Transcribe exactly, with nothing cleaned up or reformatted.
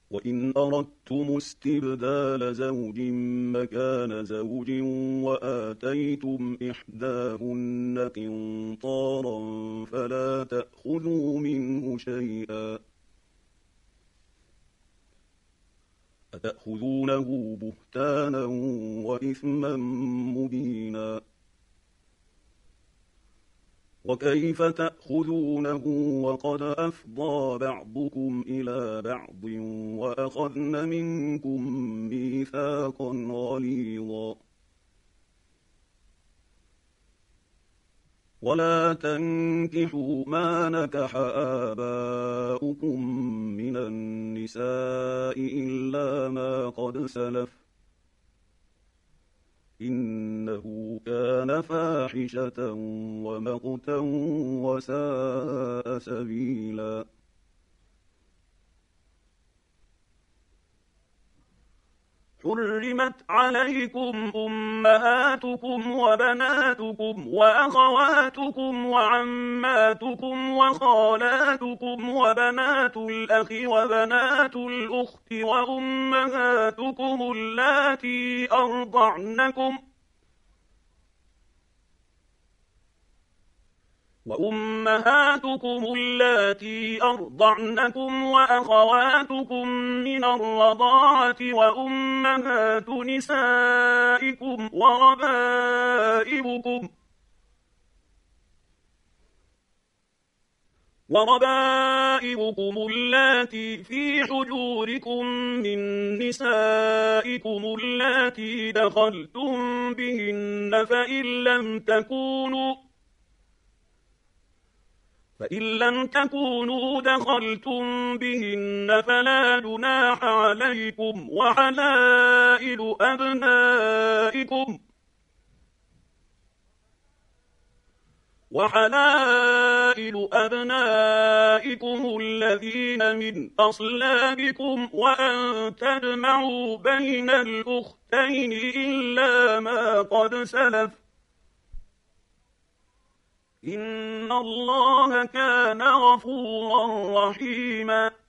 وإن أردتم استبدال زوج مكان زوج وآتيتم إحداهن قنطارا فلا تأخذوا منه شيئا أتأخذونه بهتانا وإثما مبينا وكيف تأخذونه وقد أفضى بعضكم إلى بعض وأخذن منكم ميثاقا غليظا ولا تنكحوا ما نكح آباؤكم من النساء إلا ما قد سلف إنه كان فاحشة ومقتا وساء سبيلا حرمت عليكم أمهاتكم وبناتكم وأخواتكم وعماتكم وخالاتكم وبنات الأخ وبنات الأخت وأمهاتكم اللاتي أرضعنكم وأمهاتكم اللاتي أرضعنكم وأخواتكم من الرضاعة وأمهات نسائكم وربائبكم وربائبكم اللاتي في حجوركم من نسائكم اللاتي دخلتم بهن فإن لم تكونوا فإن لم تكونوا دخلتم بهن فلا جناح عليكم وحلائل أبنائكم وحلائل أبنائكم الذين من أصلابكم وأن تجمعوا بين الأختين إلا ما قد سلف إن الله كان غفورا رحيما